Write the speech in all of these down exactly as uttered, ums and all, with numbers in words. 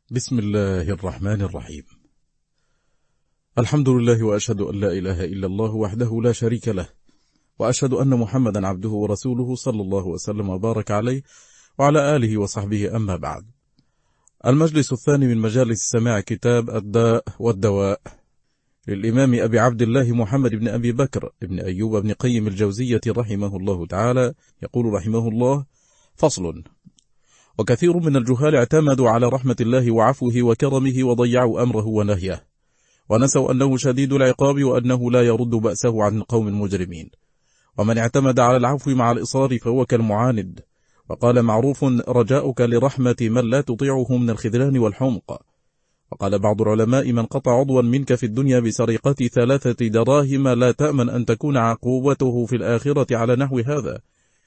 بسم الله الرحمن الرحيم. الحمد لله، وأشهد أن لا إله إلا الله وحده لا شريك له، وأشهد أن محمدا عبده ورسوله صلى الله وسلم وبارك عليه وعلى آله وصحبه، أما بعد. المجلس الثاني من مجالس سماع كتاب الداء والدواء للإمام أبي عبد الله محمد بن أبي بكر بن أيوب بن قيم الجوزية رحمه الله تعالى. يقول رحمه الله: فصل. وكثير من الجهال اعتمدوا على رحمة الله وعفوه وكرمه وضيعوا أمره ونهيه، ونسوا أنه شديد العقاب وأنه لا يرد بأسه عن القوم المجرمين. ومن اعتمد على العفو مع الإصرار فهو كالمعاند. وقال معروف: رجاؤك لرحمة من لا تطيعه من الخذلان والحمق. وقال بعض العلماء: من قطع عضوا منك في الدنيا بسرقة ثلاثة دراهم لا تأمن أن تكون عقوبته في الآخرة على نحو هذا.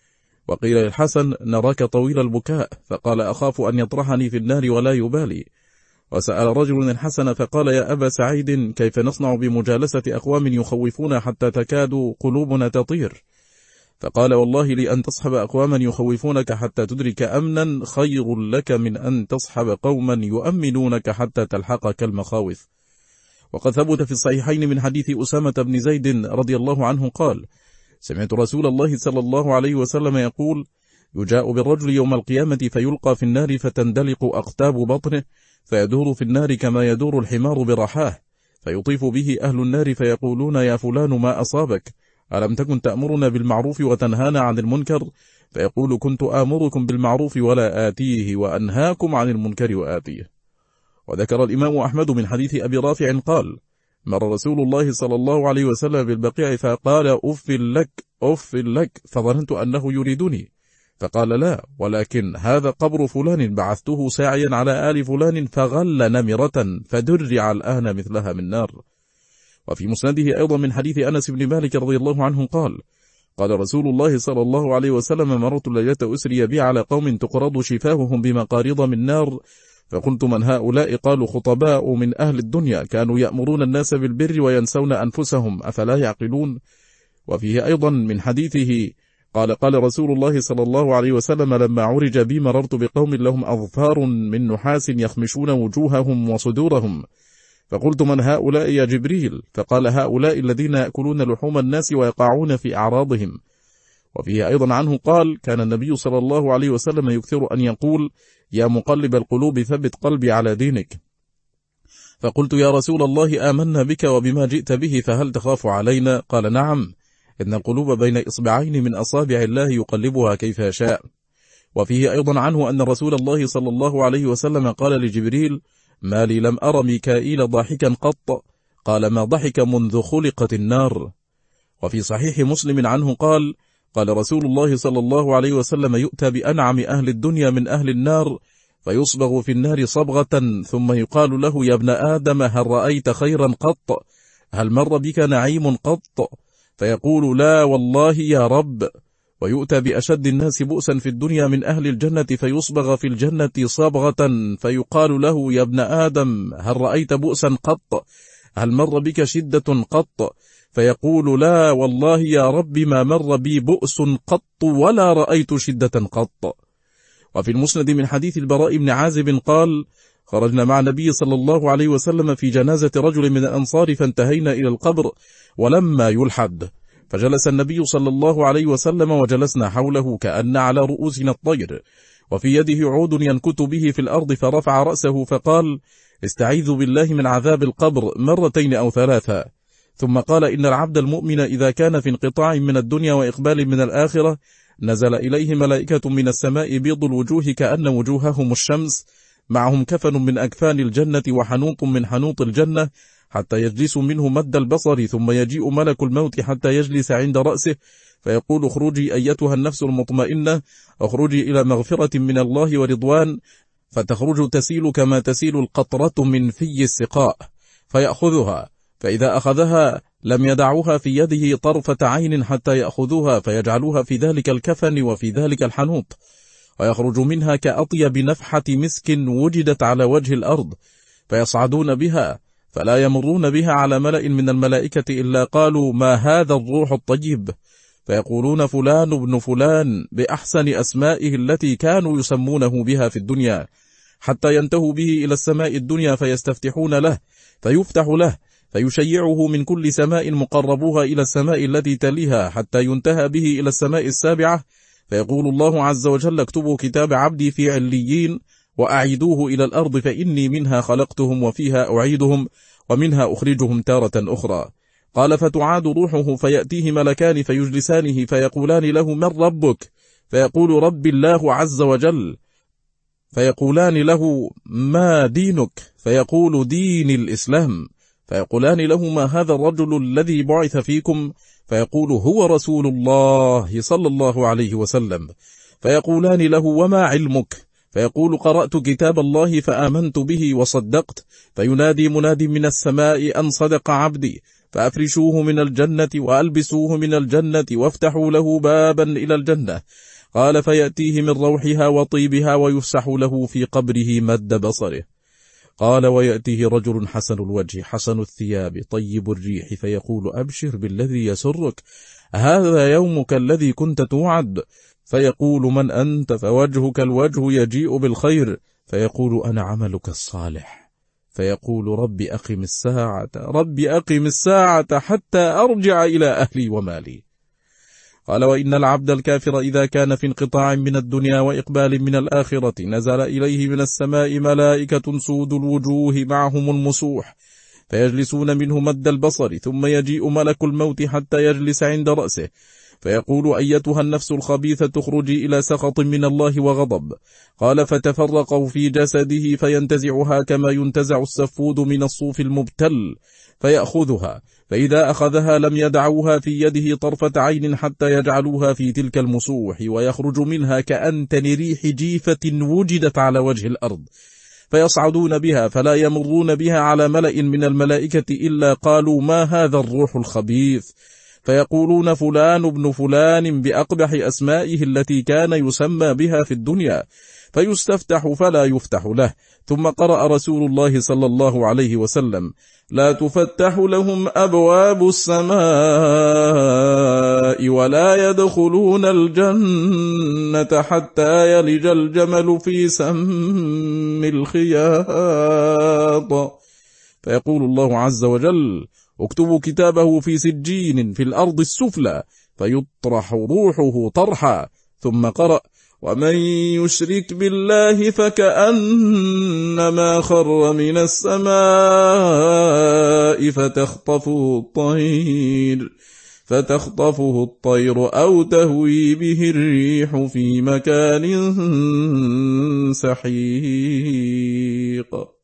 وقيل للحسن: نراك طويل البكاء، فقال: أخاف أن يطرحني في النار ولا يبالي. وسأل رجل الحسن فقال: يا أبا سعيد، كيف نصنع بمجالسة أقوام يخوفون حتى تكاد قلوبنا تطير؟ فقال: والله لأن تصحب أقواما يخوفونك حتى تدرك أمنا خير لك من أن تصحب قوما يؤمنونك حتى تلحقك المخاوف. وقد ثبت في الصحيحين من حديث أسامة بن زيد رضي الله عنه قال: سمعت رسول الله صلى الله عليه وسلم يقول: يجاء بالرجل يوم القيامة فيلقى في النار فتندلق أقتاب بطنه، فيدور في النار كما يدور الحمار برحاه، فيطيف به أهل النار فيقولون: يا فلان ما أصابك؟ ألم تكن تأمرنا بالمعروف وتنهانا عن المنكر؟ فيقول: كنت آمركم بالمعروف ولا آتيه، وأنهاكم عن المنكر وآتيه. وذكر الإمام أحمد من حديث أبي رافع قال: مر رسول الله صلى الله عليه وسلم بالبقيع فقال: أف لك أف لك، فظننت أنه يريدني، فقال: لا، ولكن هذا قبر فلان بعثته ساعيا على آل فلان فغل نمرة فدرع الآن مثلها من نار. وفي مسنده أيضا من حديث أنس بن مالك رضي الله عنه قال: قال رسول الله صلى الله عليه وسلم: مرت ليلة أسري بي على قوم تقرض شفاههم بمقارض من نار، فقلت: من هؤلاء؟ قالوا: خطباء من أهل الدنيا كانوا يأمرون الناس بالبر وينسون أنفسهم، أفلا يعقلون؟ وفيه أيضا من حديثه قال: قال رسول الله صلى الله عليه وسلم: لما عرج بي مررت بقوم لهم أظفار من نحاس يخمشون وجوههم وصدورهم، فقلت: من هؤلاء يا جبريل؟ فقال: هؤلاء الذين يأكلون لحوم الناس ويقعون في أعراضهم. وفيه أيضا عنه قال: كان النبي صلى الله عليه وسلم يكثر أن يقول: يا مقلب القلوب ثبت قلبي على دينك. فقلت: يا رسول الله، آمنا بك وبما جئت به، فهل تخاف علينا؟ قال: نعم، إن القلوب بين إصبعين من أصابع الله يقلبها كيف يشاء. وفيه أيضا عنه أن رسول الله صلى الله عليه وسلم قال لجبريل: ما لي لم أر ميكائيل ضاحكا قط؟ قال: ما ضحك منذ خلقت النار. وفي صحيح مسلم عنه قال: قال رسول الله صلى الله عليه وسلم: يؤتى بأنعم أهل الدنيا من أهل النار فيصبغ في النار صبغة، ثم يقال له: يا ابن آدم، هل رأيت خيرا قط؟ هل مر بك نعيم قط؟ فيقول: لا والله يا رب. ويؤتى بأشد الناس بؤسا في الدنيا من أهل الجنة فيصبغ في الجنة صبغة، فيقال له: يا ابن آدم، هل رأيت بؤسا قط؟ هل مر بك شدة قط؟ فيقول: لا والله يا رب، ما مر بي بؤس قط ولا رأيت شدة قط. وفي المسند من حديث البراء بن عازب قال: خرجنا مع النبي صلى الله عليه وسلم في جنازة رجل من الأنصار، فانتهينا إلى القبر ولما يلحد، فجلس النبي صلى الله عليه وسلم وجلسنا حوله كأن على رؤوسنا الطير، وفي يده عود ينكت به في الأرض، فرفع رأسه فقال: استعيذ بالله من عذاب القبر مرتين أو ثلاثة. ثم قال: إن العبد المؤمن إذا كان في انقطاع من الدنيا وإقبال من الآخرة، نزل إليه ملائكة من السماء بيض الوجوه كأن وجوههم الشمس، معهم كفن من أكفان الجنة وحنوط من حنوط الجنة، حتى يجلس منه مد البصر، ثم يجيء ملك الموت حتى يجلس عند رأسه، فيقول: اخرجي أيتها النفس المطمئنة، اخرجي إلى مغفرة من الله ورضوان، فتخرج تسيل كما تسيل القطرة من في السقاء، فيأخذها، فإذا أخذها لم يدعوها في يده طرفة عين حتى يأخذوها فيجعلوها في ذلك الكفن وفي ذلك الحنوط، ويخرج منها كأطيب نفحة مسك وجدت على وجه الأرض، فيصعدون بها، فلا يمرون بها على ملأ من الملائكة إلا قالوا: ما هذا الروح الطيب؟ فيقولون: فلان ابن فلان، بأحسن أسمائه التي كانوا يسمونه بها في الدنيا، حتى ينتهوا به إلى السماء الدنيا فيستفتحون له فيفتح له، فيشيعه من كل سماء مقربوها إلى السماء التي تليها حتى ينتهى به إلى السماء السابعة، فيقول الله عز وجل: اكتبوا كتاب عبدي في عليين وأعيدوه إلى الأرض فإني منها خلقتهم وفيها أعيدهم ومنها أخرجهم تارة أخرى. قال: فتعاد روحه فيأتيه ملكان فيجلسانه فيقولان له: من ربك؟ فيقول: ربي الله عز وجل. فيقولان له: ما دينك؟ فيقول: دين الإسلام. فيقولان له: ما هذا الرجل الذي بعث فيكم؟ فيقول: هو رسول الله صلى الله عليه وسلم. فيقولان له: وما علمك؟ فيقول: قرأت كتاب الله فآمنت به وصدقت. فينادي مناد من السماء أن صدق عبدي، فأفرشوه من الجنة وألبسوه من الجنة وافتحوا له بابا إلى الجنة. قال: فيأتيه من روحها وطيبها ويفسح له في قبره مد بصره. قال: ويأتيه رجل حسن الوجه حسن الثياب طيب الريح فيقول: أبشر بالذي يسرك، هذا يومك الذي كنت توعد. فيقول: من أنت؟ فوجهك الوجه يجيء بالخير. فيقول: أنا عملك الصالح. فيقول: رب أقم الساعة، رب أقم الساعة حتى أرجع إلى أهلي ومالي. قال: وإن العبد الكافر إذا كان في انقطاع من الدنيا وإقبال من الآخرة نزل إليه من السماء ملائكة سود الوجوه معهم المسوح، فيجلسون منه مد البصر، ثم يجيء ملك الموت حتى يجلس عند رأسه، فيقول: أيتها النفس الخبيثة اخرجي إلى سخط من الله وغضب. قال: فتفرقوا في جسده فينتزعها كما ينتزع السفود من الصوف المبتل، فيأخذها، فإذا أخذها لم يدعوها في يده طرفة عين حتى يجعلوها في تلك المسوح، ويخرج منها كأنتن ريح جيفة وجدت على وجه الأرض. فيصعدون بها فلا يمرون بها على ملأ من الملائكة إلا قالوا: ما هذا الروح الخبيث؟ فيقولون: فلان ابن فلان بأقبح أسمائه التي كان يسمى بها في الدنيا. فيستفتح فلا يفتح له. ثم قرأ رسول الله صلى الله عليه وسلم: لا تفتح لهم أبواب السماء ولا يدخلون الجنة حتى يلج الجمل في سم الخياط. فيقول الله عز وجل: اكتبوا كتابه في سجين في الأرض السفلى، فيطرح روحه طرحا. ثم قرأ: ومن يشرك بالله فكأنما خر من السماء فتخطفه الطير فتخطفه الطير أو تهوي به الريح في مكان سحيق.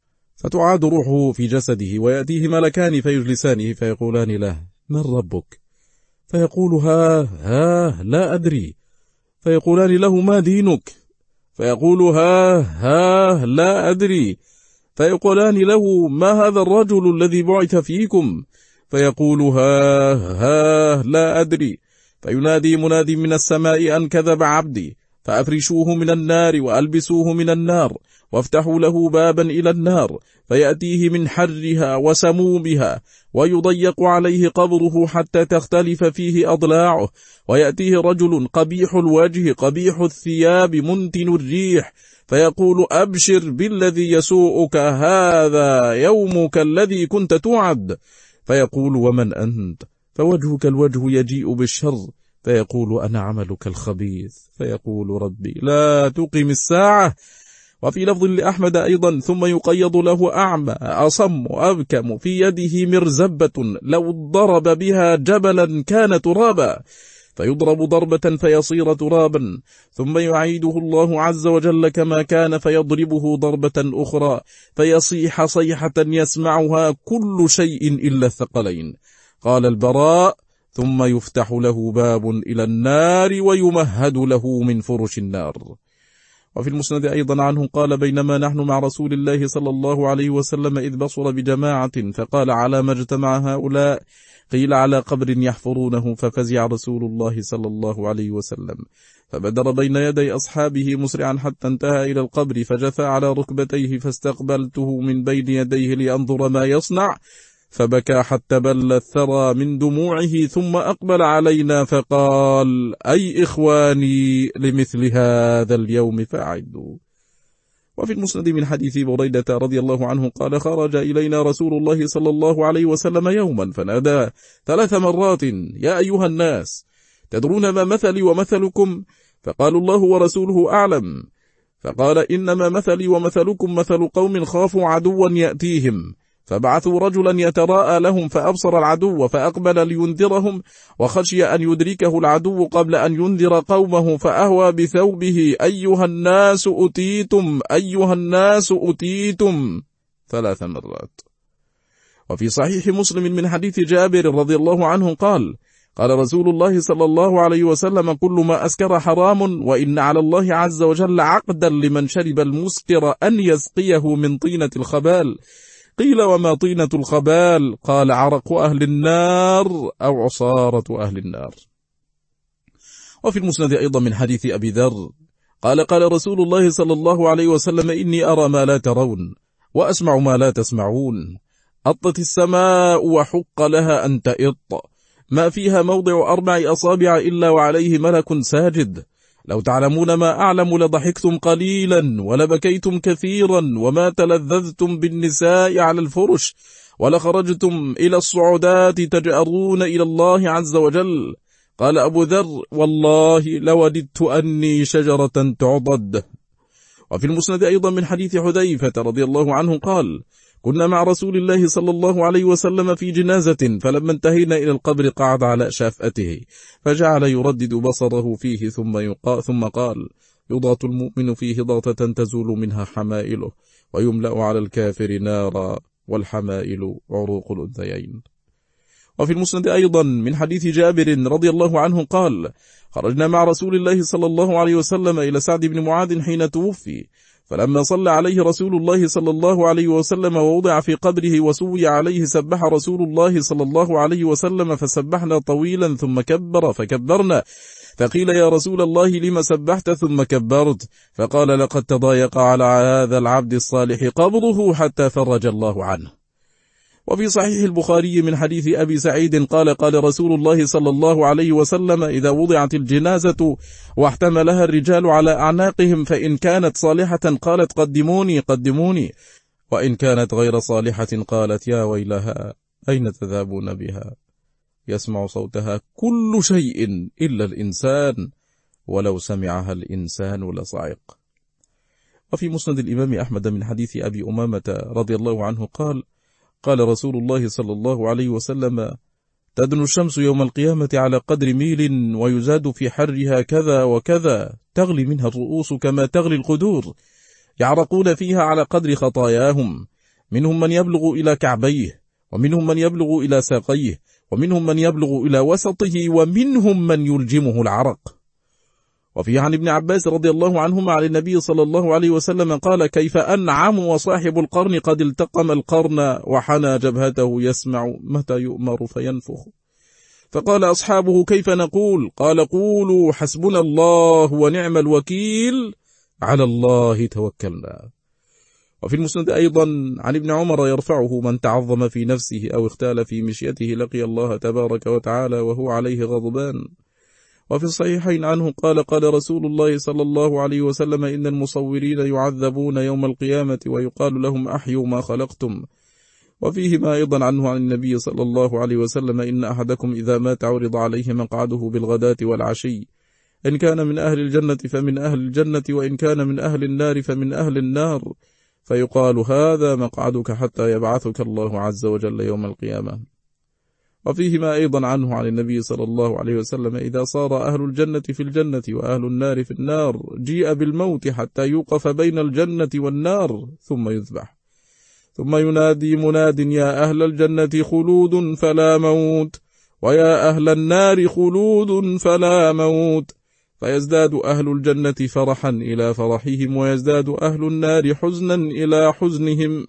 فتعاد روحه في جسده ويأتيه ملكان فيجلسانه فيقولان له: من ربك؟ فيقول: ها ها لا أدري. فيقولان له: ما دينك؟ فيقول: ها ها لا أدري. فيقولان له: ما هذا الرجل الذي بعث فيكم؟ فيقول: ها ها لا أدري. فينادي منادي من السماء أن كذب عبدي، فأفرشوه من النار وألبسوه من النار وافتحوا له بابا إلى النار، فيأتيه من حرها وسمومها، ويضيق عليه قبره حتى تختلف فيه أضلاعه، ويأتيه رجل قبيح الوجه قبيح الثياب منتن الريح، فيقول: أبشر بالذي يسوءك، هذا يومك الذي كنت توعد. فيقول: ومن أنت؟ فوجهك الوجه يجيء بالشر. فيقول: أنا عملك الخبيث. فيقول: ربي لا تقم الساعة. وفي لفظ لأحمد أيضا: ثم يقيض له أعمى أصم أبكم في يده مرزبة لو ضرب بها جبلا كان ترابا، فيضرب ضربة فيصير ترابا، ثم يعيده الله عز وجل كما كان فيضربه ضربة أخرى فيصيح صيحة يسمعها كل شيء إلا الثقلين. قال البراء: ثم يفتح له باب إلى النار ويمهد له من فرش النار. وفي المسند أيضا عنه قال: بينما نحن مع رسول الله صلى الله عليه وسلم إذ بصر بجماعة فقال: على ما اجتمع هؤلاء؟ قيل: على قبر يحفرونه. ففزع رسول الله صلى الله عليه وسلم فبدر بين يدي أصحابه مسرعا حتى انتهى إلى القبر، فجثى على ركبتيه فاستقبلته من بين يديه لأنظر ما يصنع، فبكى حتى بل الثرى من دموعه، ثم أقبل علينا فقال: أي إخواني، لمثل هذا اليوم فأعدوا. وفي المسند من حديث بريدة رضي الله عنه قال خرج إلينا رسول الله صلى الله عليه وسلم يوما فنادى ثلاث مرات يا أيها الناس تدرون ما مثلي ومثلكم؟ فقالوا الله ورسوله أعلم. فقال إنما مثلي ومثلكم مثل قوم خافوا عدوا يأتيهم فبعثوا رجلا يتراءى لهم فأبصر العدو فأقبل لينذرهم وخشي أن يدركه العدو قبل أن ينذر قومه فأهوى بثوبه أيها الناس أتيتم أيها الناس أتيتم ثلاث مرات. وفي صحيح مسلم من حديث جابر رضي الله عنه قال قال رسول الله صلى الله عليه وسلم كل ما أسكر حرام وإن على الله عز وجل عقدا لمن شرب المسكر أن يسقيه من طينة الخبال. قيل وما طينة الخبال؟ قال عرق أهل النار أو عصارة أهل النار. وفي المسند أيضا من حديث أبي ذر قال قال رسول الله صلى الله عليه وسلم إني أرى ما لا ترون وأسمع ما لا تسمعون. أطت السماء وحق لها أن تئط ما فيها موضع أربع أصابع إلا وعليه ملك ساجد. لو تعلمون ما أعلم لضحكتم قليلا ولبكيتم كثيرا وما تلذذتم بالنساء على الفرش ولخرجتم إلى الصعودات تجأرون إلى الله عز وجل. قال أبو ذر والله لوددت أني شجرة تعضد. وفي المسند أيضا من حديث حذيفة رضي الله عنه قال كنا مع رسول الله صلى الله عليه وسلم في جنازة فلما انتهينا إلى القبر قعد على شافأته فجعل يردد بصره فيه ثم, يقا ثم قال يضغط المؤمن فيه ضغطة تزول منها حمائله ويملأ على الكافر نارا والحمائل عروق الأنثيين. وفي المسند أيضا من حديث جابر رضي الله عنه قال خرجنا مع رسول الله صلى الله عليه وسلم إلى سعد بن معاذ حين توفي فلما صلى عليه رسول الله صلى الله عليه وسلم ووضع في قبره وسوي عليه سبح رسول الله صلى الله عليه وسلم فسبحنا طويلا ثم كبر فكبرنا فقيل يا رسول الله لما سبحت ثم كبرت؟ فقال لقد تضايق على هذا العبد الصالح قبره حتى فرج الله عنه. وفي صحيح البخاري من حديث أبي سعيد قال قال رسول الله صلى الله عليه وسلم إذا وضعت الجنازة واحتملها الرجال على أعناقهم فإن كانت صالحة قالت قدموني قدموني وإن كانت غير صالحة قالت يا ويلها أين تذهبون بها؟ يسمع صوتها كل شيء إلا الإنسان ولو سمعها الإنسان لصعق. وفي مسند الإمام أحمد من حديث أبي أمامة رضي الله عنه قال قال رسول الله صلى الله عليه وسلم تدنو الشمس يوم القيامة على قدر ميل ويزاد في حرها كذا وكذا تغلي منها الرؤوس كما تغلي القدور يعرقون فيها على قدر خطاياهم منهم من يبلغ إلى كعبيه ومنهم من يبلغ إلى ساقيه ومنهم من يبلغ إلى وسطه ومنهم من يلجمه العرق. وفي عن ابن عباس رضي الله عنهما عن النبي صلى الله عليه وسلم قال كيف أنعم وصاحب القرن قد التقم القرن وحنى جبهته يسمع متى يؤمر فينفخ. فقال أصحابه كيف نقول؟ قال قولوا حسبنا الله ونعم الوكيل على الله توكلنا. وفي المسند أيضا عن ابن عمر يرفعه من تعظم في نفسه أو اختال في مشيته لقي الله تبارك وتعالى وهو عليه غضبان. وفي الصحيحين عنه قال قال رسول الله صلى الله عليه وسلم إن المصورين يعذبون يوم القيامة ويقال لهم أحيوا ما خلقتم. وفيهما أيضا عنه عن النبي صلى الله عليه وسلم إن أحدكم إذا مات عرض عليه مقعده بالغداة والعشي إن كان من أهل الجنة فمن أهل الجنة وإن كان من أهل النار فمن أهل النار فيقال هذا مقعدك حتى يبعثك الله عز وجل يوم القيامة. وفيهما أيضا عنه عن النبي صلى الله عليه وسلم إذا صار أهل الجنة في الجنة وأهل النار في النار جيء بالموت حتى يوقف بين الجنة والنار ثم يذبح ثم ينادي مناد يا أهل الجنة خلود فلا موت ويا أهل النار خلود فلا موت فيزداد أهل الجنة فرحا إلى فرحهم ويزداد أهل النار حزنا إلى حزنهم.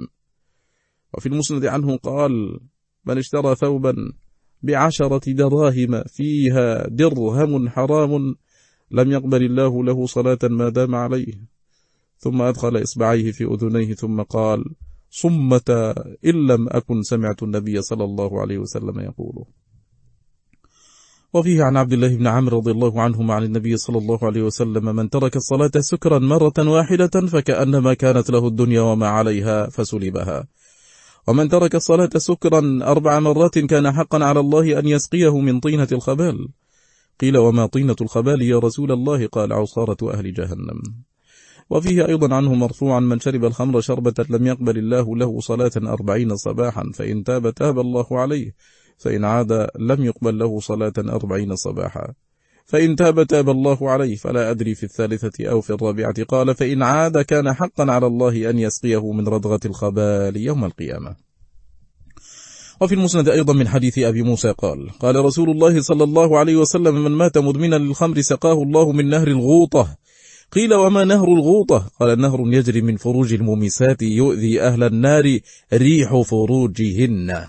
وفي المسند عنه قال من اشترى ثوبا بعشرة دراهم فيها درهم حرام لم يقبل الله له صلاة ما دام عليه ثم أدخل إصبعيه في أذنيه ثم قال صمت إن لم أكن سمعت النبي صلى الله عليه وسلم يقوله. وفيه عن عبد الله بن عمرو رضي الله عنهما عن النبي صلى الله عليه وسلم: من ترك الصلاة سكرا مرة واحدة فكأنما كانت له الدنيا وما عليها فسلبها، ومن ترك الصلاة سكرا أربع مرات كان حقا على الله أن يسقيه من طينة الخبال. قيل: وما طينة الخبال يا رسول الله؟ قال: عصارة أهل جهنم. وفيه أيضا عنه مرفوعا: من شرب الخمر شربة لم يقبل الله له صلاة أربعين صباحا، فإن تاب تاب الله عليه، فإن عاد لم يقبل له صلاة أربعين صباحا، فإن تاب تاب الله عليه. فلا أدري في الثالثة أو في الرابعة. قال: فإن عاد كان حقا على الله أن يسقيه من ردغة الخبال يوم القيامة. وفي المسند أيضا من حديث أبي موسى قال: قال رسول الله صلى الله عليه وسلم: من مات مدمنا للخمر سقاه الله من نهر الغوطة. قيل: وما نهر الغوطة؟ قال: نهر يجري من فروج المميسات يؤذي أهل النار ريح فروجهن.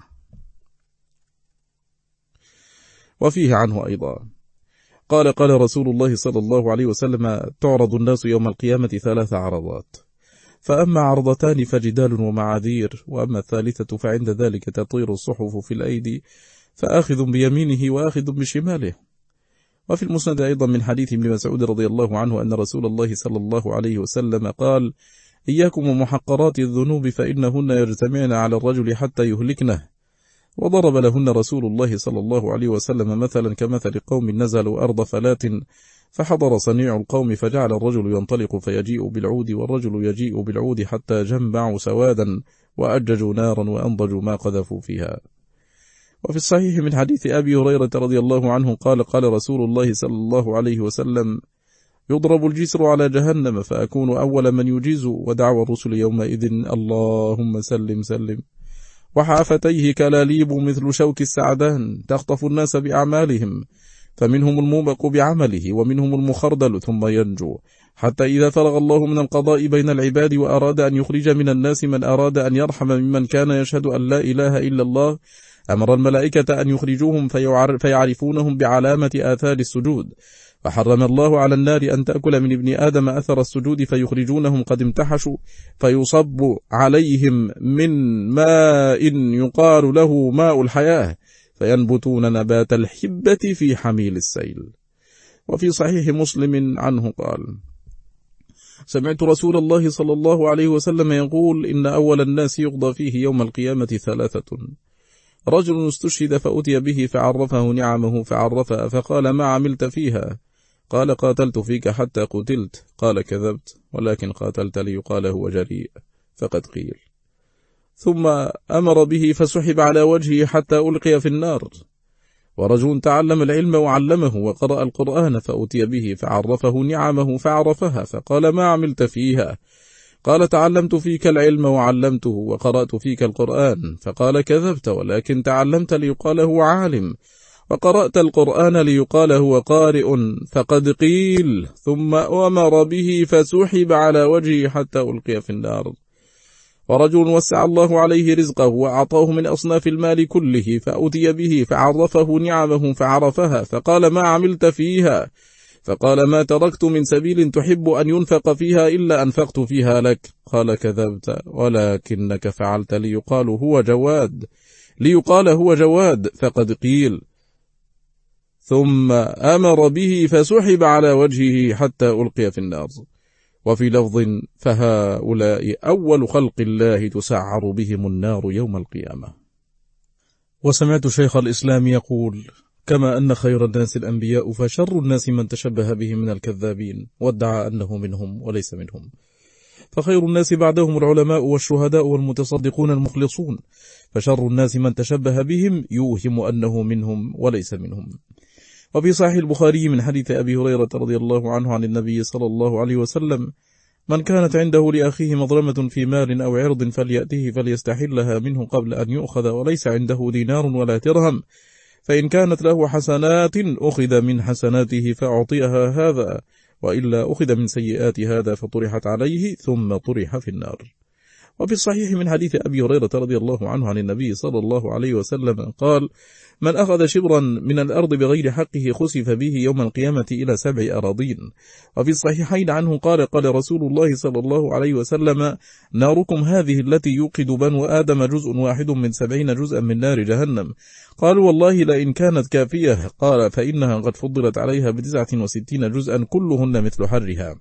وفيه عنه أيضا قال: قال رسول الله صلى الله عليه وسلم: تعرض الناس يوم القيامة ثلاث عرضات، فأما عرضتان فجدال ومعاذير، وأما الثالثة فعند ذلك تطير الصحف في الأيدي، فآخذ بيمينه وآخذ بشماله. وفي المسند أيضا من حديث ابن مسعود رضي الله عنه أن رسول الله صلى الله عليه وسلم قال: إياكم ومحقرات الذنوب فإنهن يجتمعن على الرجل حتى يهلكنه. وضرب لهن رسول الله صلى الله عليه وسلم مثلا كمثل قوم نزلوا أرض فلات، فحضر صنيع القوم فجعل الرجل ينطلق فيجيء بالعود، والرجل يجيء بالعود حتى جمعوا سوادا وأججوا نارا وأنضجوا ما قذفوا فيها. وفي الصحيح من حديث أبي هريرة رضي الله عنه قال: قال رسول الله صلى الله عليه وسلم: يضرب الجسر على جهنم فأكون أول من يجيز، ودعوى الرسل يومئذ: اللهم سلم سلم. وحافتيه كلاليب مثل شوك السعدان تخطف الناس بأعمالهم، فمنهم الموبق بعمله ومنهم المخردل ثم ينجو، حتى إذا فرغ الله من القضاء بين العباد وأراد أن يخرج من الناس من أراد أن يرحم ممن كان يشهد أن لا إله إلا الله، أمر الملائكة أن يخرجوهم فيعرفونهم بعلامة آثار السجود. فحرم الله على النار أن تأكل من ابن آدم أثر السجود، فيخرجونهم قد امتحشوا، فيصب عليهم من ماء يقال له ماء الحياة، فينبتون نبات الحبة في حميل السيل. وفي صحيح مسلم عنه قال: سمعت رسول الله صلى الله عليه وسلم يقول: إن أول الناس يقضى فيه يوم القيامة ثلاثة: رجل استشهد فأتي به فعرفه نعمه فعرفها، فقال: ما عملت فيها؟ قال: قاتلت فيك حتى قتلت. قال: كذبت، ولكن قاتلت ليقال هو جريء، فقد قيل. ثم أمر به فسحب على وجهه حتى ألقي في النار. ورجل تعلم العلم وعلمه وقرأ القرآن فأتي به فعرفه نعمه فعرفها، فقال: ما عملت فيها؟ قال: تعلمت فيك العلم وعلمته وقرأت فيك القرآن. فقال: كذبت، ولكن تعلمت ليقال هو عالم، وقرأت القرآن ليقال هو قارئ، فقد قيل. ثم أمر به فسحب على وجهه حتى ألقي في النار. ورجل وسع الله عليه رزقه وأعطاه من أصناف المال كله، فأتي به فعرفه نعمه فعرفها، فقال: ما عملت فيها؟ فقال: ما تركت من سبيل تحب أن ينفق فيها إلا أنفقت فيها لك. قال: كذبت، ولكنك فعلت ليقال هو جواد ليقال هو جواد، فقد قيل. ثم أمر به فسحب على وجهه حتى ألقي في النار. وفي لفظ: فهؤلاء أول خلق الله تسعر بهم النار يوم القيامة. وسمعت شيخ الإسلام يقول: كما أن خير الناس الأنبياء، فشر الناس من تشبه بهم من الكذابين وادعى أنه منهم وليس منهم. فخير الناس بعدهم العلماء والشهداء والمتصدقون المخلصون، فشر الناس من تشبه بهم يوهم أنه منهم وليس منهم. وفي صحيح البخاري من حديث أبي هريرة رضي الله عنه عن النبي صلى الله عليه وسلم: من كانت عنده لأخيه مظلمة في مال أو عرض فليأته فليستحلها منه قبل أن يؤخذ، وليس عنده دينار ولا درهم، فإن كانت له حسنات أخذ من حسناته فأعطيها هذا، وإلا أخذ من سيئات هذا فطرحت عليه ثم طرح في النار. وفي الصحيح من حديث أبي هريرة رضي الله عنه عن النبي صلى الله عليه وسلم قال: من أخذ شبرا من الأرض بغير حقه خسف به يوم القيامة إلى سبع أراضين. وفي الصحيحين عنه قال: قال رسول الله صلى الله عليه وسلم: ناركم هذه التي يوقد بنو آدم جزء واحد من سبعين جزءا من نار جهنم. قالوا: والله لئن كانت كافية. قال: فإنها قد فضلت عليها بتسعة وستين جزءا كلهن مثل حرها.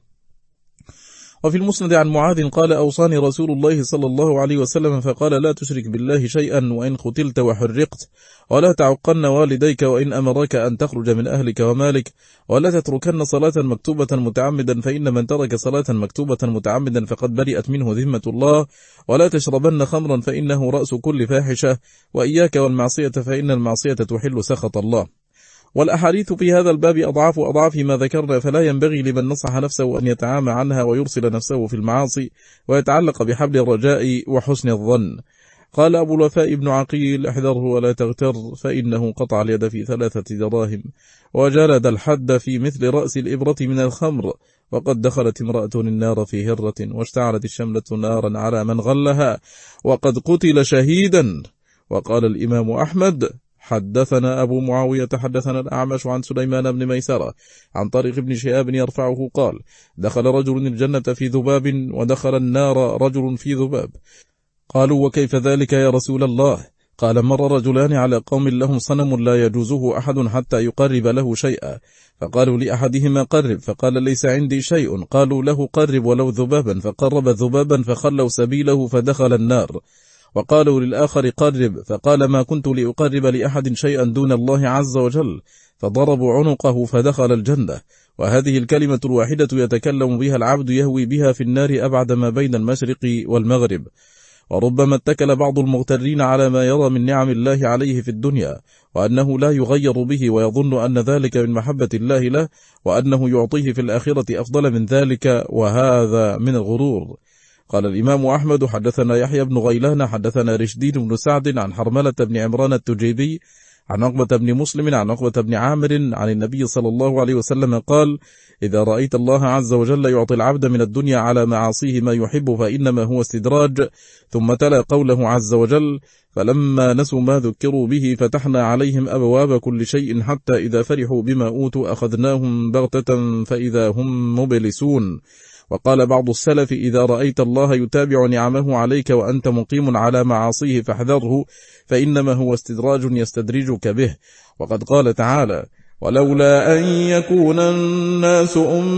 وفي المسند عن معاذ قال: أوصاني رسول الله صلى الله عليه وسلم فقال: لا تشرك بالله شيئا وإن قتلت وحرقت، ولا تعقن والديك وإن أمرك أن تخرج من أهلك ومالك، ولا تتركن صلاة مكتوبة متعمدا فإن من ترك صلاة مكتوبة متعمدا فقد برئت منه ذمة الله، ولا تشربن خمرا فإنه رأس كل فاحشة، وإياك والمعصية فإن المعصية تحل سخط الله. والأحاديث في هذا الباب أضعاف أضعاف ما ذكرنا، فلا ينبغي لمن نصح نفسه أن يتعامى عنها ويرسل نفسه في المعاصي ويتعلق بحبل الرجاء وحسن الظن. قال أبو الوفاء بن عقيل: احذره ولا تغتر، فإنه قطع اليد في ثلاثة دراهم، وجلد الحد في مثل رأس الإبرة من الخمر، وقد دخلت امرأة النار في هرة، واشتعلت الشملة نارا على من غلها، وقد قتل شهيدا. وقال الإمام أحمد: حدثنا أبو معاوية حدثنا الأعمش عن سليمان بن ميسرة عن طريق ابن شهاب يرفعه قال: دخل رجل الجنة في ذباب، ودخل النار رجل في ذباب. قالوا: وكيف ذلك يا رسول الله؟ قال: مر رجلان على قوم لهم صنم لا يجوزه أحد حتى يقرب له شيئا، فقالوا لأحدهما: قرب، فقال: ليس عندي شيء. قالوا له: قرب ولو ذبابا، فقرب ذبابا فخلوا سبيله فدخل النار. وقالوا للآخر: قرب، فقال: ما كنت لأقرب لأحد شيئا دون الله عز وجل، فضربوا عنقه فدخل الجنة. وهذه الكلمة الواحدة يتكلم بها العبد يهوي بها في النار أبعد ما بين المشرق والمغرب. وربما اتكل بعض المغترين على ما يرى من نعم الله عليه في الدنيا، وأنه لا يغير به، ويظن أن ذلك من محبة الله له، وأنه يعطيه في الآخرة أفضل من ذلك، وهذا من الغرور. قال الإمام أحمد: حدثنا يحيى بن غيلان حدثنا رشدين بن سعد عن حرملة بن عمران التجيبي عن عقبة بن مسلم عن عقبة بن عامر عن النبي صلى الله عليه وسلم قال: إذا رأيت الله عز وجل يعطي العبد من الدنيا على معاصيه ما يحب فإنما هو استدراج. ثم تلا قوله عز وجل: فلما نسوا ما ذكروا به فتحنا عليهم أبواب كل شيء حتى إذا فرحوا بما أوتوا أخذناهم بغتة فإذا هم مبلسون. وقال بعض السلف: إذا رأيت الله يتابع نعمه عليك وأنت مقيم على معاصيه فاحذره، فإنما هو استدراج يستدرجك به. وقد قال تعالى: ولولا أن يكون الناس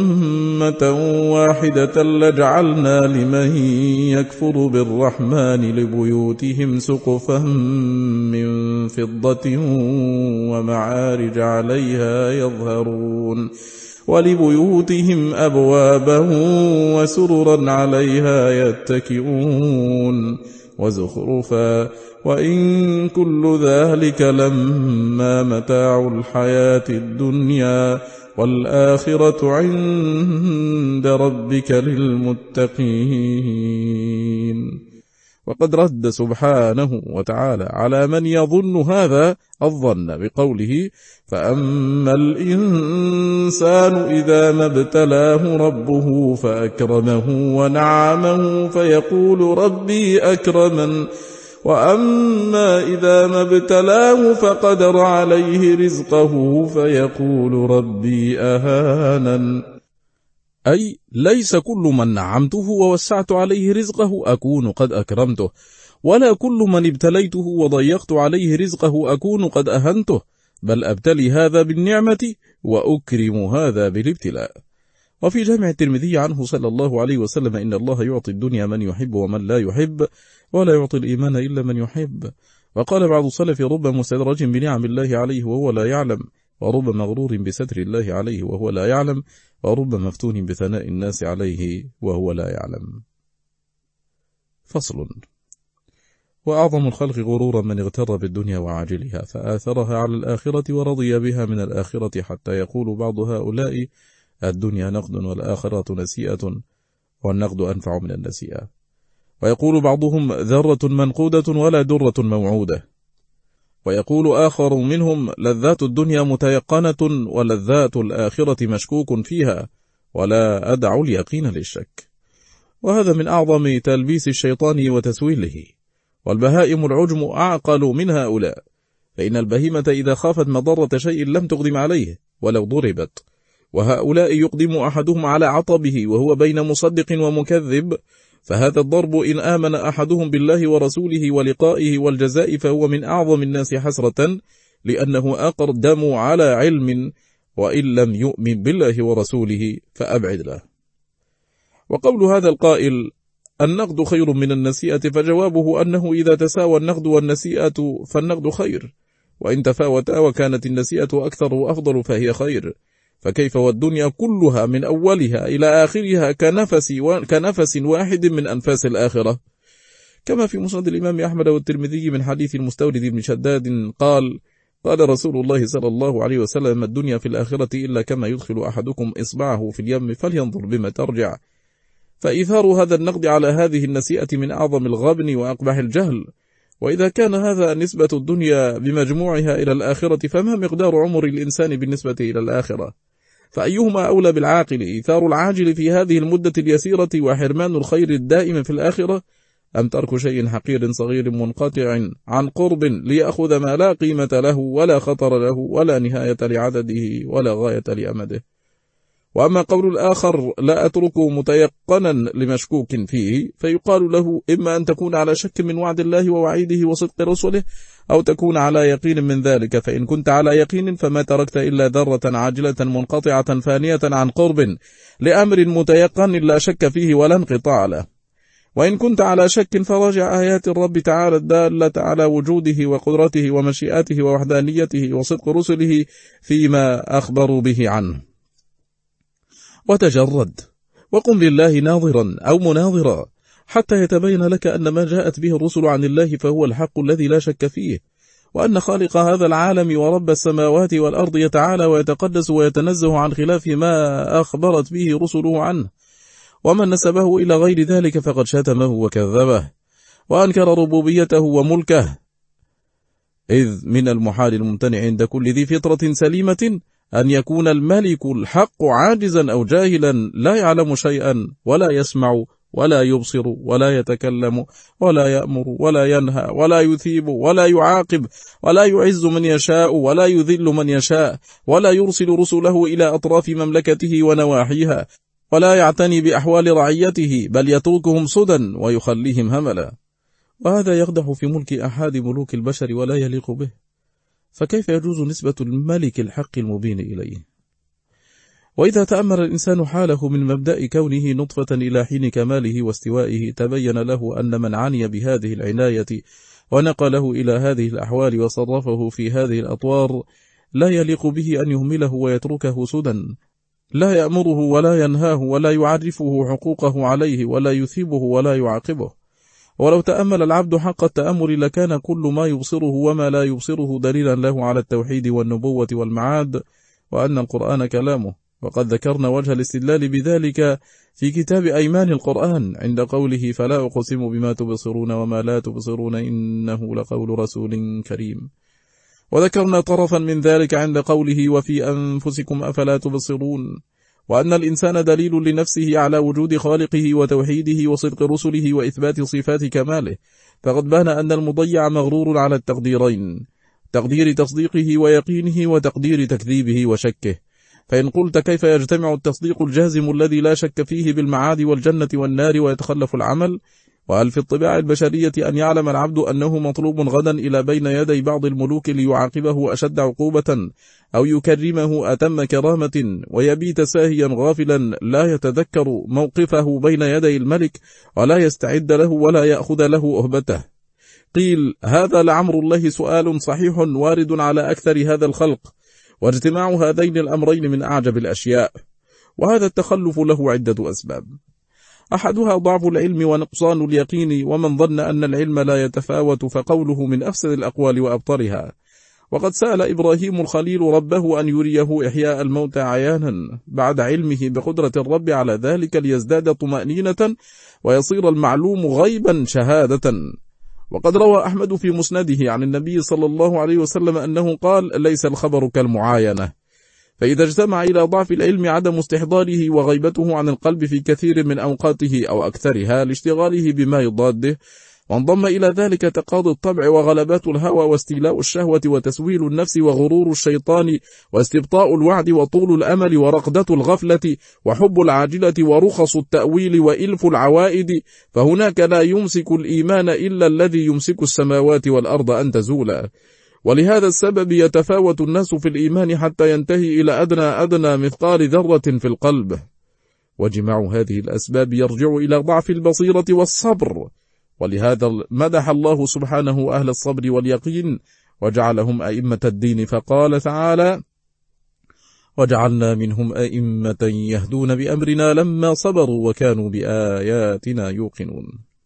أمة واحدة لجعلنا لمن يكفر بالرحمن لبيوتهم سقفا من فضة ومعارج عليها يظهرون، ولبيوتهم أبوابا وسررا عليها يتكئون وزخرفا، وإن كل ذلك لما متاع الحياة الدنيا والآخرة عند ربك للمتقين. وقد رد سبحانه وتعالى على من يظن هذا الظن بقوله: فأما الإنسان إذا ما ابتلاه ربه فأكرمه ونعمه فيقول ربي أكرمن، وأما إذا ما ابتلاه فقدر عليه رزقه فيقول ربي أهانن. أي ليس كل من نعمته ووسعت عليه رزقه أكون قد أكرمته، ولا كل من ابتليته وضيقت عليه رزقه أكون قد أهنته، بل أبتلي هذا بالنعمة وأكرم هذا بالابتلاء. وفي جامع الترمذي عنه صلى الله عليه وسلم: إن الله يعطي الدنيا من يحب ومن لا يحب، ولا يعطي الإيمان إلا من يحب. وقال بعض السلف: رب مستدرج بنعم الله عليه وهو لا يعلم، ورب مغرور بستر الله عليه وهو لا يعلم، ورب مفتون بثناء الناس عليه وهو لا يعلم. فصل. وأعظم الخلق غرورا من اغتر بالدنيا وعاجلها فآثرها على الآخرة ورضي بها من الآخرة، حتى يقول بعض هؤلاء: الدنيا نقد والآخرة نسيئة، والنقد أنفع من النسيئة. ويقول بعضهم: ذرة منقودة ولا درة موعودة. ويقول آخر منهم: لذات الدنيا متيقنة ولذات الآخرة مشكوك فيها، ولا أدع اليقين للشك. وهذا من أعظم تلبيس الشيطان وتسويله. والبهائم العجم أعقل من هؤلاء، فإن البهيمة إذا خافت مضرة شيء لم تقدم عليه ولو ضربت، وهؤلاء يقدم أحدهم على عطبه وهو بين مصدق ومكذب، فهذا الضرب إن آمن أحدهم بالله ورسوله ولقائه والجزاء فهو من أعظم الناس حسرة، لأنه أقدم على علم، وإن لم يؤمن بالله ورسوله فأبعد له. وقول هذا القائل النقد خير من النسيئة، فجوابه أنه إذا تساوى النقد والنسيئة فالنقد خير، وإن تفاوتا وكانت النسيئة أكثر وأفضل فهي خير، فكيف والدنيا كلها من أولها إلى آخرها كنفس, و... كنفس واحد من أنفاس الآخرة. كما في مسند الإمام أحمد والترمذي من حديث المستورد بن شداد قال قال رسول الله صلى الله عليه وسلم الدنيا في الآخرة إلا كما يدخل أحدكم إصبعه في اليم فلينظر بما ترجع. فإيثار هذا النقد على هذه النسيئة من أعظم الغبن وأقبح الجهل. وإذا كان هذا نسبة الدنيا بمجموعها إلى الآخرة، فما مقدار عمر الإنسان بالنسبة إلى الآخرة؟ فأيهما أولى بالعاقل، إيثار العاجل في هذه المدة اليسيرة وحرمان الخير الدائم في الآخرة، أم ترك شيء حقير صغير منقطع عن قرب ليأخذ ما لا قيمة له ولا خطر له ولا نهاية لعدده ولا غاية لأمده؟ وأما قول الآخر لا أترك متيقنا لمشكوك فيه، فيقال له إما أن تكون على شك من وعد الله ووعيده وصدق رسله، أو تكون على يقين من ذلك، فإن كنت على يقين فما تركت إلا ذرة عاجلة منقطعة فانية عن قرب لأمر متيقن لا شك فيه ولا انقطاع له. وإن كنت على شك فراجع آيات الرب تعالى الدالة على وجوده وقدرته ومشيئته ووحدانيته وصدق رسله فيما أخبروا به عنه. وتجرد وقم لله ناظرا أو مناظرا حتى يتبين لك أن ما جاءت به الرسل عن الله فهو الحق الذي لا شك فيه، وأن خالق هذا العالم ورب السماوات والأرض يتعالى ويتقدس ويتنزه عن خلاف ما أخبرت به رسله عنه، ومن نسبه إلى غير ذلك فقد شتمه وكذبه وأنكر ربوبيته وملكه، إذ من المحال الممتنع عند كل ذي فطرة سليمة أن يكون الملك الحق عاجزا أو جاهلا لا يعلم شيئا ولا يسمع ولا يبصر ولا يتكلم ولا يأمر ولا ينهى ولا يثيب ولا يعاقب ولا يعز من يشاء ولا يذل من يشاء ولا يرسل رسله إلى أطراف مملكته ونواحيها ولا يعتني بأحوال رعيته، بل يتركهم سدى ويخليهم هملا. وهذا يقدح في ملك أحد ملوك البشر ولا يليق به، فكيف يجوز نسبة الملك الحق المبين إليه؟ وإذا تأمل الإنسان حاله من مبدأ كونه نطفة إلى حين كماله واستوائه، تبين له أن من عني بهذه العناية ونقله إلى هذه الأحوال وصرفه في هذه الأطوار لا يليق به أن يهمله ويتركه سدى، لا يأمره ولا ينهاه ولا يعرفه حقوقه عليه ولا يثيبه ولا يعاقبه. ولو تأمل العبد حق التأمل لكان كل ما يبصره وما لا يبصره دليلا له على التوحيد والنبوة والمعاد، وأن القرآن كلامه. وقد ذكرنا وجه الاستدلال بذلك في كتاب أيمان القرآن عند قوله فلا أقسم بما تبصرون وما لا تبصرون إنه لقول رسول كريم. وذكرنا طرفا من ذلك عند قوله وفي أنفسكم أفلا تبصرون، وأن الإنسان دليل لنفسه على وجود خالقه وتوحيده وصدق رسله وإثبات صفات كماله، فقد بان أن المضيع مغرور على التقديرين، تقدير تصديقه ويقينه وتقدير تكذيبه وشكه. فإن قلت كيف يجتمع التصديق الجازم الذي لا شك فيه بالمعاد والجنة والنار ويتخلف العمل؟ وهل في الطباع البشرية أن يعلم العبد أنه مطلوب غدا إلى بين يدي بعض الملوك ليعاقبه أشد عقوبة أو يكرمه أتم كرامة، ويبيت ساهيا غافلا لا يتذكر موقفه بين يدي الملك ولا يستعد له ولا يأخذ له أهبته؟ قيل هذا لعمر الله سؤال صحيح وارد على أكثر هذا الخلق، واجتماع هذين الأمرين من أعجب الأشياء. وهذا التخلف له عدة أسباب، أحدها ضعف العلم ونقصان اليقين، ومن ظن أن العلم لا يتفاوت فقوله من أفسد الأقوال وأبطرها. وقد سأل إبراهيم الخليل ربه أن يريه إحياء الموتى عيانا بعد علمه بقدرة الرب على ذلك ليزداد طمأنينة ويصير المعلوم غيبا شهادة. وقد روى أحمد في مسنده عن النبي صلى الله عليه وسلم أنه قال ليس الخبر كالمعاينة، فإذا اجتمع إلى ضعف العلم عدم استحضاره وغيبته عن القلب في كثير من أوقاته أو أكثرها لاشتغاله بما يضاده، وانضم إلى ذلك تقاضي الطبع وغلبات الهوى واستيلاء الشهوة وتسويل النفس وغرور الشيطان واستبطاء الوعد وطول الأمل ورقدة الغفلة وحب العاجلة ورخص التأويل وإلف العوائد، فهناك لا يمسك الإيمان إلا الذي يمسك السماوات والأرض أن تزولا. ولهذا السبب يتفاوت الناس في الإيمان حتى ينتهي إلى أدنى أدنى مثقال ذرة في القلب، وجماع هذه الأسباب يرجع إلى ضعف البصيرة والصبر. ولهذا مدح الله سبحانه أهل الصبر واليقين وجعلهم أئمة الدين، فقال تعالى: وجعلنا منهم أئمة يهدون بأمرنا لما صبروا وكانوا بآياتنا يوقنون.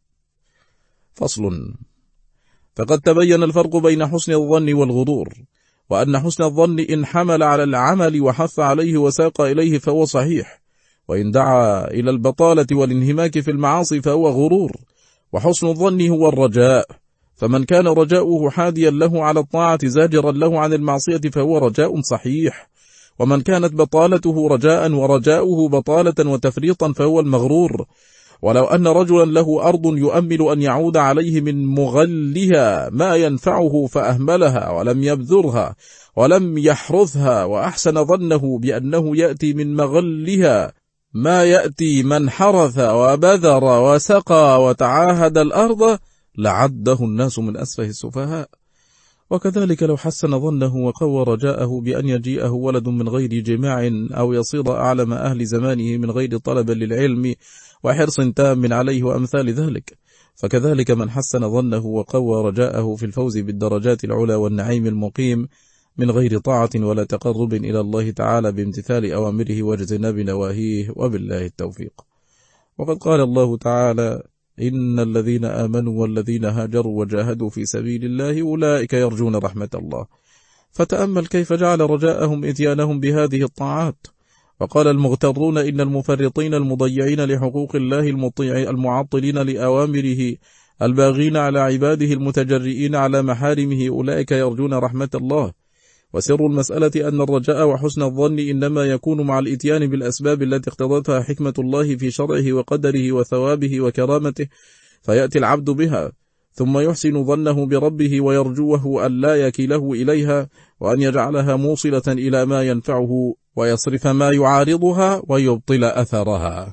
فصل. فقد تبين الفرق بين حسن الظن والغرور، وأن حسن الظن إن حمل على العمل وحث عليه وساق إليه فهو صحيح، وإن دعا إلى البطالة والانهماك في المعاصي فهو غرور. وحسن الظن هو الرجاء، فمن كان رجاؤه حاديا له على الطاعة زاجرا له عن المعصية فهو رجاء صحيح، ومن كانت بطالته رجاء ورجاؤه بطالة وتفريطا فهو المغرور. ولو أن رجلا له أرض يؤمل أن يعود عليه من مغلها ما ينفعه فأهملها ولم يبذرها ولم يحرثها، وأحسن ظنه بأنه يأتي من مغلها ما يأتي من حرث وبذر وسقى وتعاهد الأرض، لعده الناس من أسفه السفهاء. وكذلك لو حسن ظنه وقوى رجاءه بأن يجيئه ولد من غير جماع أو يصير أعلم أهل زمانه من غير طلب للعلم وحرص تام عليه وأمثال ذلك، فكذلك من حسن ظنه وقوى رجاءه في الفوز بالدرجات العلى والنعيم المقيم من غير طاعة ولا تقرب إلى الله تعالى بامتثال أوامره واجتناب نواهيه، وبالله التوفيق. وقد قال الله تعالى: إن الذين آمنوا والذين هاجروا وجاهدوا في سبيل الله أولئك يرجون رحمة الله. فتأمل كيف جعل رجاءهم إتيانهم بهذه الطاعات. وقال المغترون إن المفرطين المضيعين لحقوق الله المطيع المعطلين لأوامره الباغين على عباده المتجرئين على محارمه أولئك يرجون رحمة الله. وسر المسألة أن الرجاء وحسن الظن إنما يكون مع الإتيان بالأسباب التي اقتضتها حكمة الله في شرعه وقدره وثوابه وكرامته، فيأتي العبد بها ثم يحسن ظنه بربه ويرجوه أن لا يكله إليها، وأن يجعلها موصلة إلى ما ينفعه ويصرف ما يعارضها ويبطل أثرها.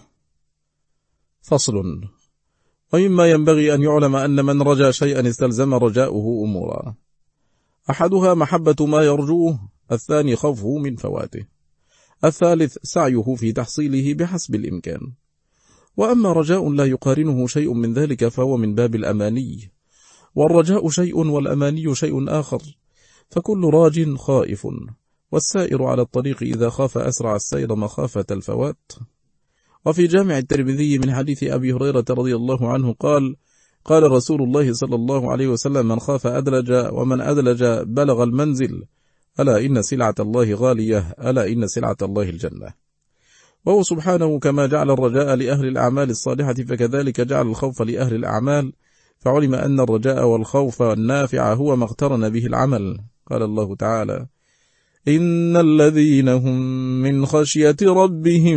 فصل. ومما ينبغي أن يعلم أن من رجا شيئا استلزم رجاؤه أمورا: أحدها محبة ما يرجوه، الثاني خوفه من فواته، الثالث سعيه في تحصيله بحسب الإمكان. وأما رجاء لا يقارنه شيء من ذلك فهو من باب الأماني، والرجاء شيء والأماني شيء آخر، فكل راج خائف، والسائر على الطريق إذا خاف أسرع السير مخافة الفوات. وفي جامع الترمذي من حديث أبي هريرة رضي الله عنه قال: قال رسول الله صلى الله عليه وسلم: من خاف أدلج، ومن أدلج بلغ المنزل، ألا إن سلعة الله غالية، ألا إن سلعة الله الجنة. وهو سبحانه كما جعل الرجاء لأهل الأعمال الصالحة فكذلك جعل الخوف لأهل الأعمال، فعلم أن الرجاء والخوف النافع هو ما اقترن به العمل. قال الله تعالى: إن الذين هم من خشية ربهم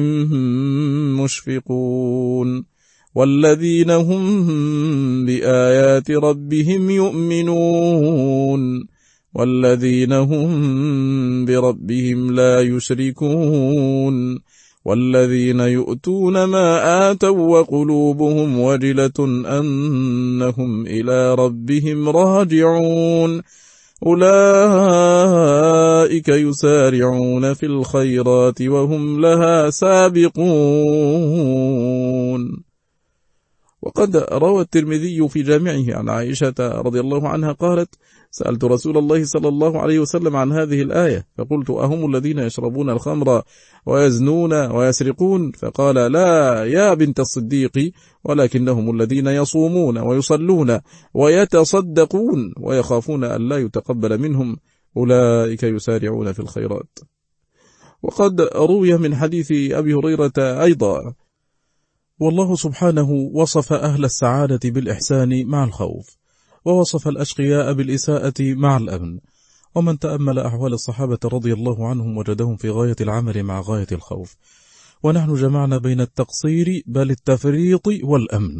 مشفقون والذين هم بآيات ربهم يؤمنون والذين هم بربهم لا يشركون والذين يؤتون ما آتوا وقلوبهم وجلة أنهم إلى ربهم راجعون أولئك يسارعون في الخيرات وهم لها سابقون. وقد روى الترمذي في جامعه عن عائشة رضي الله عنها قالت: سألت رسول الله صلى الله عليه وسلم عن هذه الآية فقلت: أهم الذين يشربون الخمر ويزنون ويسرقون؟ فقال: لا يا بنت الصديق، ولكنهم الذين يصومون ويصلون ويتصدقون ويخافون أن لا يتقبل منهم أولئك يسارعون في الخيرات. وقد روي من حديث أبي هريرة أيضا: والله سبحانه وصف أهل السعادة بالإحسان مع الخوف، ووصف الأشقياء بالإساءة مع الأمن، ومن تأمل أحوال الصحابة رضي الله عنهم وجدهم في غاية العمل مع غاية الخوف، ونحن جمعنا بين التقصير بل التفريط والأمن.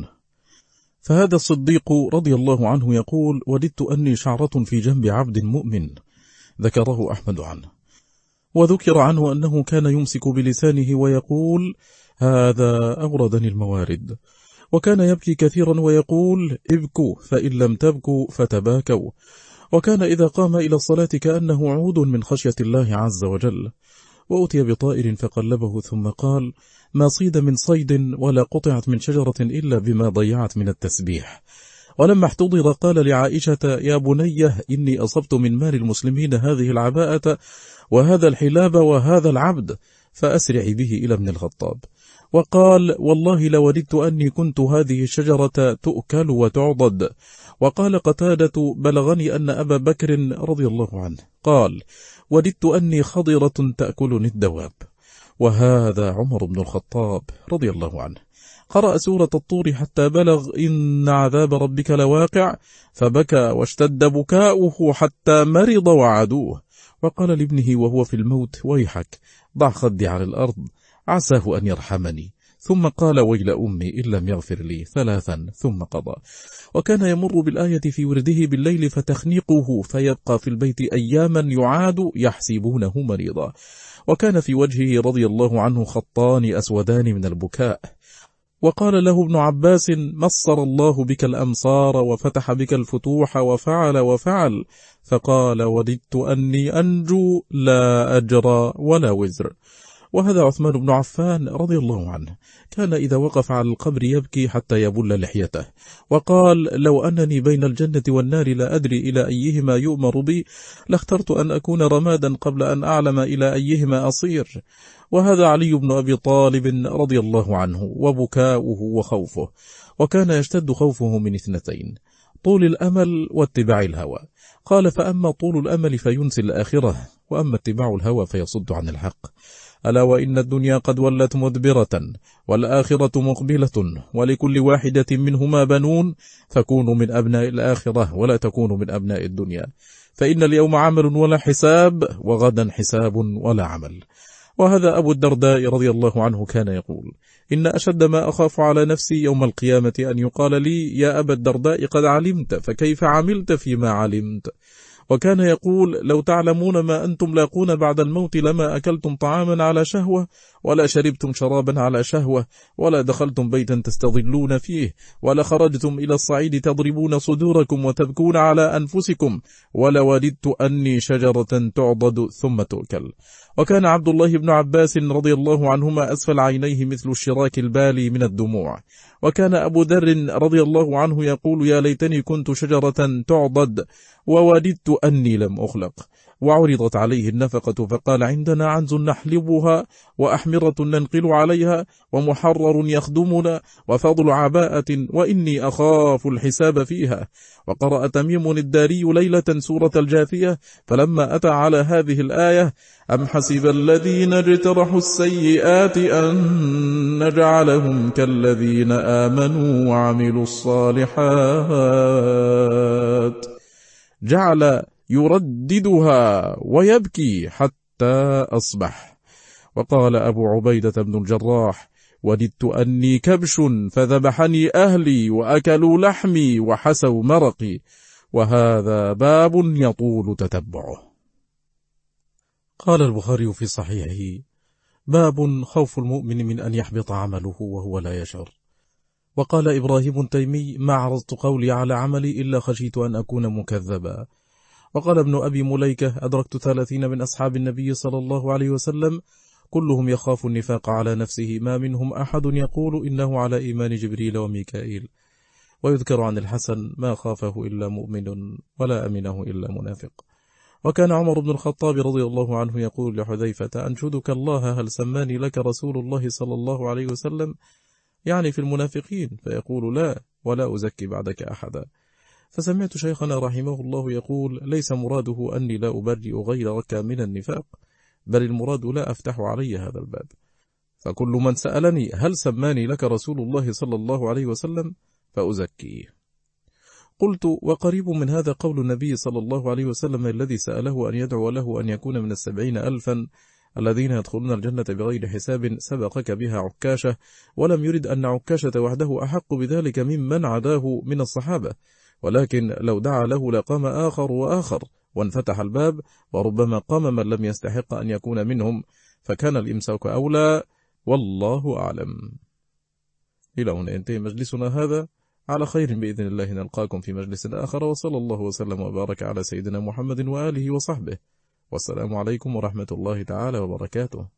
فهذا الصديق رضي الله عنه يقول: وددت أني شعرة في جنب عبد مؤمن، ذكره أحمد عنه. وذكر عنه أنه كان يمسك بلسانه ويقول: هذا أوردني الموارد. وكان يبكي كثيرا ويقول: ابكوا فإن لم تبكوا فتباكوا. وكان إذا قام إلى الصلاة كأنه عود من خشية الله عز وجل. وأتي بطائر فقلبه ثم قال: ما صيد من صيد ولا قطعت من شجرة إلا بما ضيعت من التسبيح. ولما احتضر قال لعائشة: يا بنيه إني أصبت من مال المسلمين هذه العباءة وهذا الحلاب وهذا العبد، فأسرعي به إلى ابن الخطاب. وقال: والله لوددت أني كنت هذه الشجرة تؤكل وتعضد. وقال قتادة: بلغني أن أبا بكر رضي الله عنه قال: وددت أني خضرة تأكلني الدواب. وهذا عمر بن الخطاب رضي الله عنه قرأ سورة الطور حتى بلغ: إن عذاب ربك لواقع، فبكى واشتد بكاؤه حتى مرض وعدوه. وقال لابنه وهو في الموت: ويحك ضع خدي على الأرض عساه أن يرحمني. ثم قال: ويل أمي إن لم يغفر لي، ثلاثا ثم قضى. وكان يمر بالآية في ورده بالليل فتخنقه، فيبقى في البيت أياما يعاد يحسبونه مريضا. وكان في وجهه رضي الله عنه خطان أسودان من البكاء. وقال له ابن عباس: مصر الله بك الأمصار وفتح بك الفتوح وفعل وفعل. فقال: وددت أني أنجو لا أجرى ولا وزر. وهذا عثمان بن عفان رضي الله عنه كان إذا وقف على القبر يبكي حتى يبل لحيته، وقال: لو أنني بين الجنة والنار لا أدري إلى أيهما يؤمر بي لاخترت أن أكون رمادا قبل أن أعلم إلى أيهما أصير. وهذا علي بن أبي طالب رضي الله عنه وبكاؤه وخوفه. وكان يشتد خوفه من اثنتين: طول الأمل واتباع الهوى. قال: فأما طول الأمل فينسي الآخرة، وأما اتباع الهوى فيصد عن الحق. ألا وإن الدنيا قد ولت مدبرة والآخرة مقبلة، ولكل واحدة منهما بنون، فكونوا من أبناء الآخرة ولا تكونوا من أبناء الدنيا، فإن اليوم عمل ولا حساب، وغدا حساب ولا عمل. وهذا أبو الدرداء رضي الله عنه كان يقول: إن أشد ما أخاف على نفسي يوم القيامة أن يقال لي: يا أبا الدرداء قد علمت، فكيف عملت فيما علمت؟ وكان يقول: لو تعلمون ما أنتم لاقون بعد الموت لما أكلتم طعاما على شهوة، ولا شربتم شرابا على شهوة، ولا دخلتم بيتا تستظلون فيه، ولا خرجتم إلى الصعيد تضربون صدوركم وتبكون على أنفسكم، ولوددت أني شجرة تعضد ثم تؤكل. وكان عبد الله بن عباس رضي الله عنهما أسفل عينيه مثل الشراك البالي من الدموع. وكان أبو ذر رضي الله عنه يقول: يا ليتني كنت شجرة تعضد ووددت أني لم أخلق. وعرضت عليه النفقة فقال: عندنا عنز نحلبها، وأحمرة ننقل عليها، ومحرر يخدمنا، وفضل عباءة، وإني أخاف الحساب فيها. وقرأ تميم الداري ليلة سورة الجاثية، فلما أتى على هذه الآية: أم حسب الذين اجترحوا السيئات أن نجعلهم كالذين آمنوا وعملوا الصالحات، جعل يرددها ويبكي حتى أصبح. وقال أبو عبيدة بن الجراح: وددت أني كبش فذبحني أهلي وأكلوا لحمي وحسوا مرقي. وهذا باب يطول تتبعه. قال البخاري في صحيحه: باب خوف المؤمن من أن يحبط عمله وهو لا يشعر. وقال إبراهيم التيمي: ما عرضت قولي على عملي إلا خشيت أن أكون مكذبا. وقال ابن أبي مليكة: أدركت ثلاثين من أصحاب النبي صلى الله عليه وسلم كلهم يخاف النفاق على نفسه، ما منهم أحد يقول إنه على إيمان جبريل وميكائيل. ويذكر عن الحسن: ما خافه إلا مؤمن ولا أمنه إلا منافق. وكان عمر بن الخطاب رضي الله عنه يقول لحذيفة: أنشدك الله هل سماني لك رسول الله صلى الله عليه وسلم، يعني في المنافقين؟ فيقول: لا، ولا أزكي بعدك أحدا. فسمعت شيخنا رحمه الله يقول: ليس مراده أني لا أبرئ غيرك من النفاق، بل المراد لا أفتح علي هذا الباب. فكل من سألني هل سماني لك رسول الله صلى الله عليه وسلم فأزكيه. قلت: وقريب من هذا قول النبي صلى الله عليه وسلم الذي سأله أن يدعو له أن يكون من السبعين ألفا الذين يدخلون الجنة بغير حساب سبقك بها عكاشة، ولم يرد أن عكاشة وحده أحق بذلك ممن عداه من الصحابة، ولكن لو دعا له لقام آخر وآخر وانفتح الباب، وربما قام من لم يستحق أن يكون منهم، فكان الإمساك أولى، والله أعلم. إلى هنا ينتهي مجلسنا هذا، على خير بإذن الله نلقاكم في مجلس آخر، وصلى الله وسلم وبارك على سيدنا محمد وآله وصحبه، والسلام عليكم ورحمة الله تعالى وبركاته.